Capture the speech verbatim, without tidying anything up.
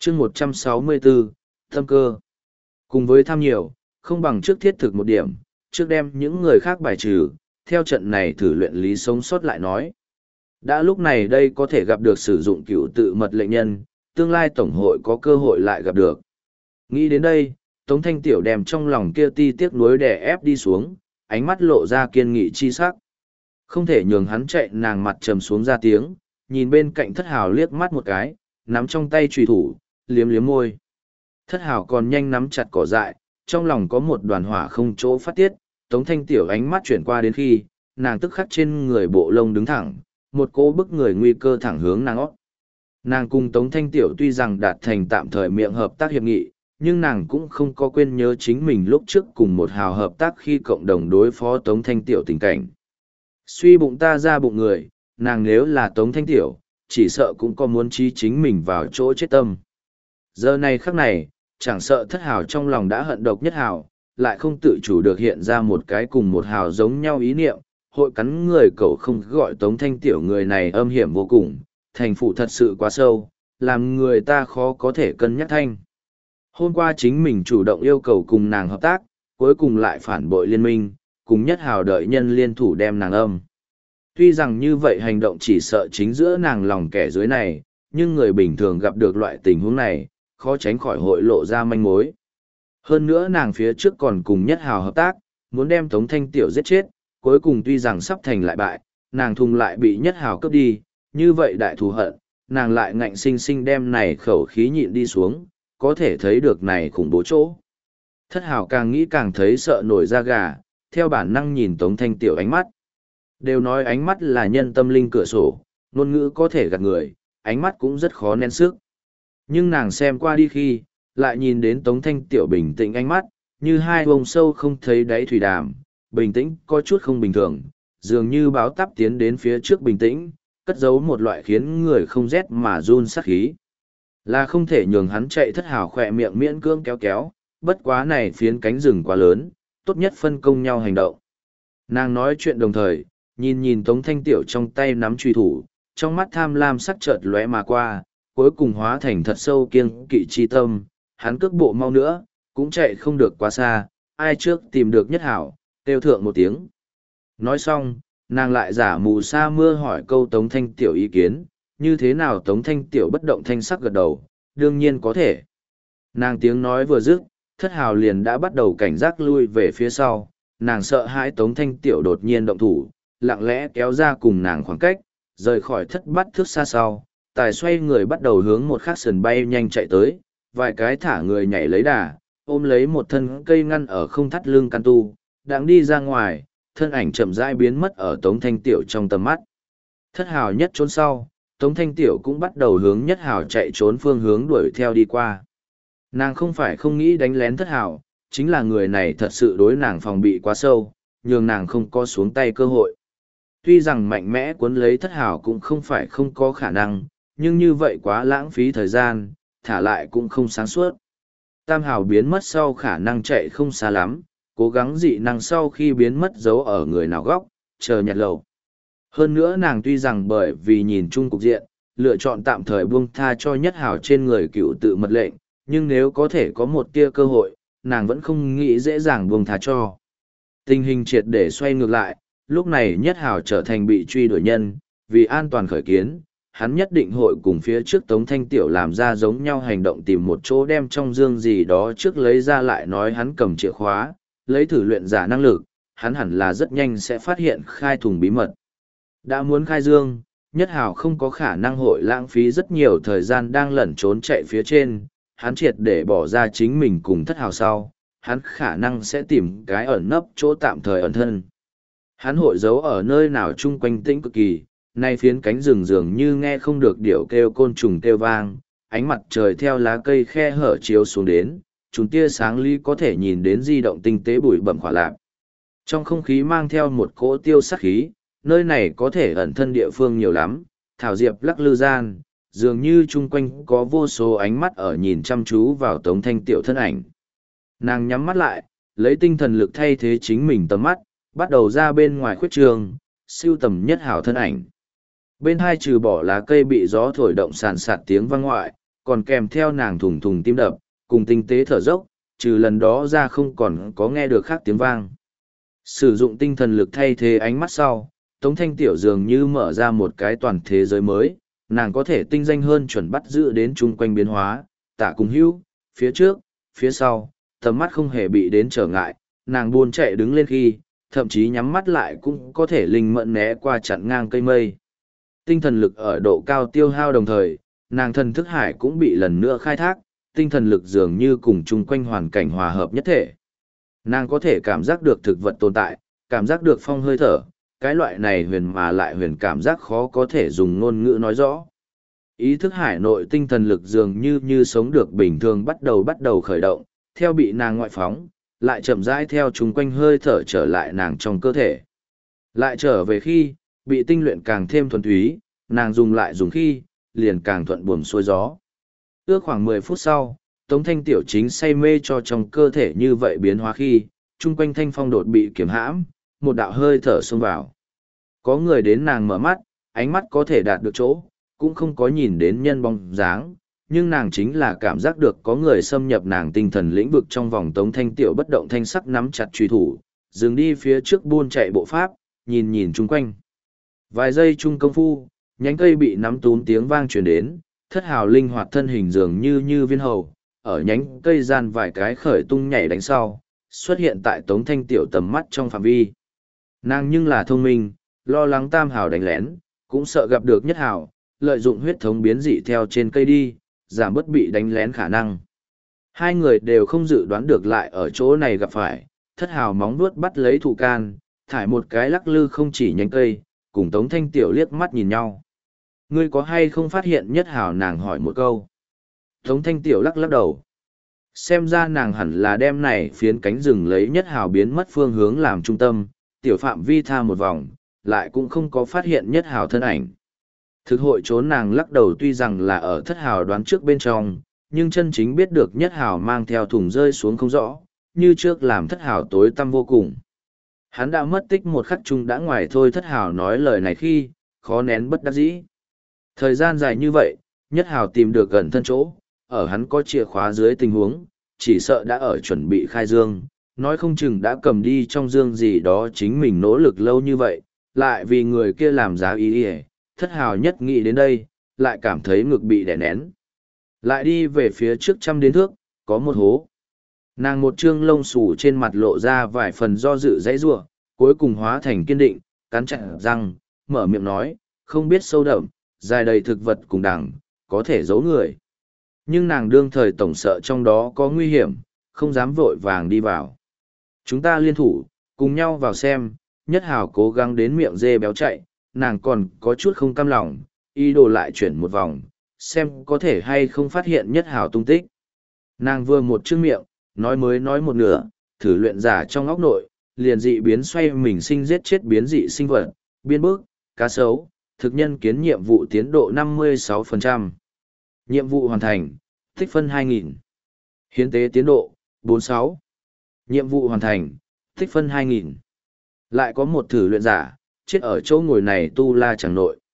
chương một trăm sáu mươi bốn, tâm cơ. Cùng với tham nhiều, không bằng trước thiết thực một điểm, trước đem những người khác bài trừ, theo trận này thử luyện lý sống sót lại nói. Đã lúc này đây có thể gặp được sử dụng cựu tự mật lệnh nhân, tương lai tổng hội có cơ hội lại gặp được. Nghĩ đến đây, Tống Thanh Tiểu đem trong lòng kia ti tiếc nuối đè ép đi xuống, ánh mắt lộ ra kiên nghị chi sắc. Không thể nhường hắn chạy, nàng mặt trầm xuống ra tiếng, nhìn bên cạnh Thất Hào liếc mắt một cái, nắm trong tay chùy thủ, liếm liếm môi. Thất Hào còn nhanh nắm chặt cỏ dại, trong lòng có một đoàn hỏa không chỗ phát tiết, Tống Thanh Tiểu ánh mắt chuyển qua đến khi, nàng tức khắc trên người bộ lông đứng thẳng, một cỗ bức người nguy cơ thẳng hướng nàng óc. Nàng cùng Tống Thanh Tiểu tuy rằng đạt thành tạm thời miệng hợp tác hiệp nghị, nhưng nàng cũng không có quên nhớ chính mình lúc trước cùng một hào hợp tác khi cộng đồng đối phó Tống Thanh Tiểu tình cảnh. Suy bụng ta ra bụng người, nàng nếu là Tống Thanh Tiểu, chỉ sợ cũng có muốn trí chính mình vào chỗ chết tâm. Giờ này khắc này, chẳng sợ Thất Hào trong lòng đã hận độc nhất hào, lại không tự chủ được hiện ra một cái cùng một hào giống nhau ý niệm, hội cắn người cậu không gọi Tống Thanh Tiểu người này âm hiểm vô cùng, thành phụ thật sự quá sâu, làm người ta khó có thể cân nhắc thanh. Hôm qua chính mình chủ động yêu cầu cùng nàng hợp tác, cuối cùng lại phản bội liên minh, cùng nhất hào đợi nhân liên thủ đem nàng âm. Tuy rằng như vậy hành động chỉ sợ chính giữa nàng lòng kẻ dưới này, nhưng người bình thường gặp được loại tình huống này, khó tránh khỏi hội lộ ra manh mối. Hơn nữa nàng phía trước còn cùng nhất hào hợp tác, muốn đem Tống Thanh Tiểu giết chết, cuối cùng tuy rằng sắp thành lại bại, nàng thùng lại bị nhất hào cướp đi, như vậy đại thù hận, nàng lại ngạnh sinh sinh đem này khẩu khí nhịn đi xuống, có thể thấy được này khủng bố chỗ. Thất hào càng nghĩ càng thấy sợ nổi da gà, theo bản năng nhìn Tống Thanh Tiểu ánh mắt. Đều nói ánh mắt là nhân tâm linh cửa sổ, ngôn ngữ có thể gạt người, ánh mắt cũng rất khó nén sức. Nhưng nàng xem qua đi khi, lại nhìn đến Tống Thanh Tiểu bình tĩnh ánh mắt, như hai bông sâu không thấy đáy thủy đàm, bình tĩnh có chút không bình thường, dường như báo táp tiến đến phía trước bình tĩnh, cất giấu một loại khiến người không rét mà run sát khí. Là không thể nhường hắn chạy. Thất hào khỏe miệng miễn cưỡng kéo kéo, bất quá này phiến cánh rừng quá lớn, tốt nhất phân công nhau hành động. Nàng nói chuyện đồng thời, nhìn nhìn Tống Thanh Tiểu trong tay nắm truy thủ, trong mắt tham lam sắc chợt lóe mà qua, cuối cùng hóa thành thật sâu kiêng kỵ chi tâm, hắn cước bộ mau nữa, cũng chạy không được quá xa, ai trước tìm được nhất hảo, kêu thượng một tiếng. Nói xong, nàng lại giả mù sa mưa hỏi câu Tống Thanh Tiểu ý kiến, như thế nào? Tống Thanh Tiểu bất động thanh sắc gật đầu, đương nhiên có thể. Nàng tiếng nói vừa dứt, Thất Hào liền đã bắt đầu cảnh giác lui về phía sau, nàng sợ hãi Tống Thanh Tiểu đột nhiên động thủ, lặng lẽ kéo ra cùng nàng khoảng cách, rời khỏi thất bắt thước xa sau, tài xoay người bắt đầu hướng một khắc sườn bay nhanh chạy tới, vài cái thả người nhảy lấy đà, ôm lấy một thân cây ngăn ở không thắt lưng căn tu, đang đi ra ngoài, thân ảnh chậm rãi biến mất ở Tống Thanh Tiểu trong tầm mắt. Thất Hào nhất trốn sau, Tống Thanh Tiểu cũng bắt đầu hướng nhất hào chạy trốn phương hướng đuổi theo đi qua. Nàng không phải không nghĩ đánh lén Thất Hào, chính là người này thật sự đối nàng phòng bị quá sâu, nhường nàng không có xuống tay cơ hội. Tuy rằng mạnh mẽ cuốn lấy Thất Hào cũng không phải không có khả năng, nhưng như vậy quá lãng phí thời gian, thả lại cũng không sáng suốt. Tam Hào biến mất sau khả năng chạy không xa lắm, cố gắng dị năng sau khi biến mất giấu ở người nào góc, chờ nhặt lầu. Hơn nữa nàng tuy rằng bởi vì nhìn chung cục diện, lựa chọn tạm thời buông tha cho nhất hào trên người cựu tự mật lệnh, nhưng nếu có thể có một tia cơ hội, nàng vẫn không nghĩ dễ dàng buông tha cho. Tình hình triệt để xoay ngược lại, lúc này nhất hào trở thành bị truy đuổi nhân, vì an toàn khởi kiến, hắn nhất định hội cùng phía trước Tống Thanh Tiểu làm ra giống nhau hành động, tìm một chỗ đem trong dương gì đó trước lấy ra lại nói hắn cầm chìa khóa, lấy thử luyện giả năng lực, hắn hẳn là rất nhanh sẽ phát hiện khai thùng bí mật. Đã muốn khai dương, nhất hào không có khả năng hội lãng phí rất nhiều thời gian đang lẩn trốn chạy phía trên, hắn triệt để bỏ ra chính mình cùng Thất Hào sau, hắn khả năng sẽ tìm cái ẩn nấp chỗ tạm thời ẩn thân. Hắn hội giấu ở nơi nào chung quanh tĩnh cực kỳ, nay phiến cánh rừng dường như nghe không được điệu kêu côn trùng kêu vang, ánh mặt trời theo lá cây khe hở chiếu xuống đến, chúng tia sáng ly có thể nhìn đến di động tinh tế bụi bẩm khỏa lạc. Trong không khí mang theo một cỗ tiêu sắc khí, nơi này có thể ẩn thân địa phương nhiều lắm, thảo diệp lắc lư gian, dường như chung quanh có vô số ánh mắt ở nhìn chăm chú vào Tống Thanh Tiểu thân ảnh. Nàng nhắm mắt lại, lấy tinh thần lực thay thế chính mình tầm mắt, bắt đầu ra bên ngoài khuyết trường, siêu tầm nhất hào thân ảnh. Bên hai trừ bỏ lá cây bị gió thổi động sàn sạt tiếng vang ngoại, còn kèm theo nàng thùng thùng tim đập, cùng tinh tế thở dốc, trừ lần đó ra không còn có nghe được khác tiếng vang. Sử dụng tinh thần lực thay thế ánh mắt sau, Tống Thanh Tiểu dường như mở ra một cái toàn thế giới mới, nàng có thể tinh danh hơn chuẩn bắt giữ đến chung quanh biến hóa, tả cùng hữu, phía trước, phía sau, tầm mắt không hề bị đến trở ngại, nàng buôn chạy đứng lên khi, thậm chí nhắm mắt lại cũng có thể linh mẫn né qua chặn ngang cây mây. Tinh thần lực ở độ cao tiêu hao đồng thời, nàng thần thức hải cũng bị lần nữa khai thác, tinh thần lực dường như cùng chung quanh hoàn cảnh hòa hợp nhất thể. Nàng có thể cảm giác được thực vật tồn tại, cảm giác được phong hơi thở, cái loại này huyền mà lại huyền cảm giác khó có thể dùng ngôn ngữ nói rõ. Ý thức hải nội tinh thần lực dường như như sống được bình thường bắt đầu bắt đầu khởi động, theo bị nàng ngoại phóng, lại chậm rãi theo chung quanh hơi thở trở lại nàng trong cơ thể. Lại trở về khi, bị tinh luyện càng thêm thuần túy, nàng dùng lại dùng khi, liền càng thuận buồm xuôi gió. Ước khoảng mười phút sau, Tống Thanh Tiểu chính say mê cho trong cơ thể như vậy biến hóa khi, chung quanh thanh phong đột bị kiểm hãm, một đạo hơi thở xông vào. Có người đến nàng mở mắt, ánh mắt có thể đạt được chỗ, cũng không có nhìn đến nhân bóng dáng, nhưng nàng chính là cảm giác được có người xâm nhập nàng tinh thần lĩnh vực trong vòng. Tống Thanh Tiểu bất động thanh sắc nắm chặt truy thủ, dừng đi phía trước buôn chạy bộ pháp, nhìn nhìn chung quanh. Vài giây chung công phu, nhánh cây bị nắm túm tiếng vang truyền đến, thất hào linh hoạt thân hình dường như như viên hầu, ở nhánh cây gian vài cái khởi tung nhảy đánh sau, xuất hiện tại Tống Thanh Tiểu tầm mắt trong phạm vi. Nàng nhưng là thông minh, lo lắng tam hào đánh lén, cũng sợ gặp được nhất hào, lợi dụng huyết thống biến dị theo trên cây đi, giảm bớt bị đánh lén khả năng. Hai người đều không dự đoán được lại ở chỗ này gặp phải, thất hào móng vuốt bắt lấy thủ can, thải một cái lắc lư không chỉ nhánh cây, cùng Tống Thanh Tiểu liếc mắt nhìn nhau. Ngươi có hay không phát hiện nhất hào, nàng hỏi một câu. Tống Thanh Tiểu lắc lắc đầu. Xem ra nàng hẳn là đem này phiến cánh rừng lấy nhất hào biến mất phương hướng làm trung tâm, tiểu phạm vi tha một vòng, lại cũng không có phát hiện nhất hào thân ảnh. Thực hội trốn nàng lắc đầu, tuy rằng là ở thất hào đoán trước bên trong, nhưng chân chính biết được nhất hào mang theo thùng rơi xuống không rõ, như trước làm thất hào tối tăm vô cùng. Hắn đã mất tích một khắc chung đã ngoài thôi. Thất hào nói lời này khi, khó nén bất đắc dĩ. Thời gian dài như vậy, nhất hào tìm được gần thân chỗ, ở hắn có chìa khóa dưới tình huống, chỉ sợ đã ở chuẩn bị khai dương, nói không chừng đã cầm đi trong dương gì đó chính mình nỗ lực lâu như vậy, lại vì người kia làm giá ý ỉa. Thất hào nhất nghĩ đến đây, lại cảm thấy ngực bị đè nén. Lại đi về phía trước trăm đến thước, có một hố. Nàng một trương lông xù trên mặt lộ ra vài phần do dự dãy rủa, cuối cùng hóa thành kiên định, cắn chặt răng, mở miệng nói, không biết sâu đậm, dài đầy thực vật cùng đằng, có thể giấu người. Nhưng nàng đương thời tổng sợ trong đó có nguy hiểm, không dám vội vàng đi vào. Chúng ta liên thủ, cùng nhau vào xem. Nhất hào cố gắng đến miệng dê béo chạy, nàng còn có chút không cam lòng, ý đồ lại chuyển một vòng, xem có thể hay không phát hiện nhất hào tung tích. Nàng vừa một chữ miệng, nói mới nói một nửa, thử luyện giả trong óc nội, liền dị biến xoay mình sinh giết chết biến dị sinh vật, biên bức, cá sấu, thực nhân kiến nhiệm vụ tiến độ năm mươi sáu phần trăm. Nhiệm vụ hoàn thành, tích phân hai nghìn. Hiến tế tiến độ, bốn mươi sáu. Nhiệm vụ hoàn thành, tích phân hai nghìn. Lại có một thử luyện giả, chết ở chỗ ngồi này tu la chẳng nội.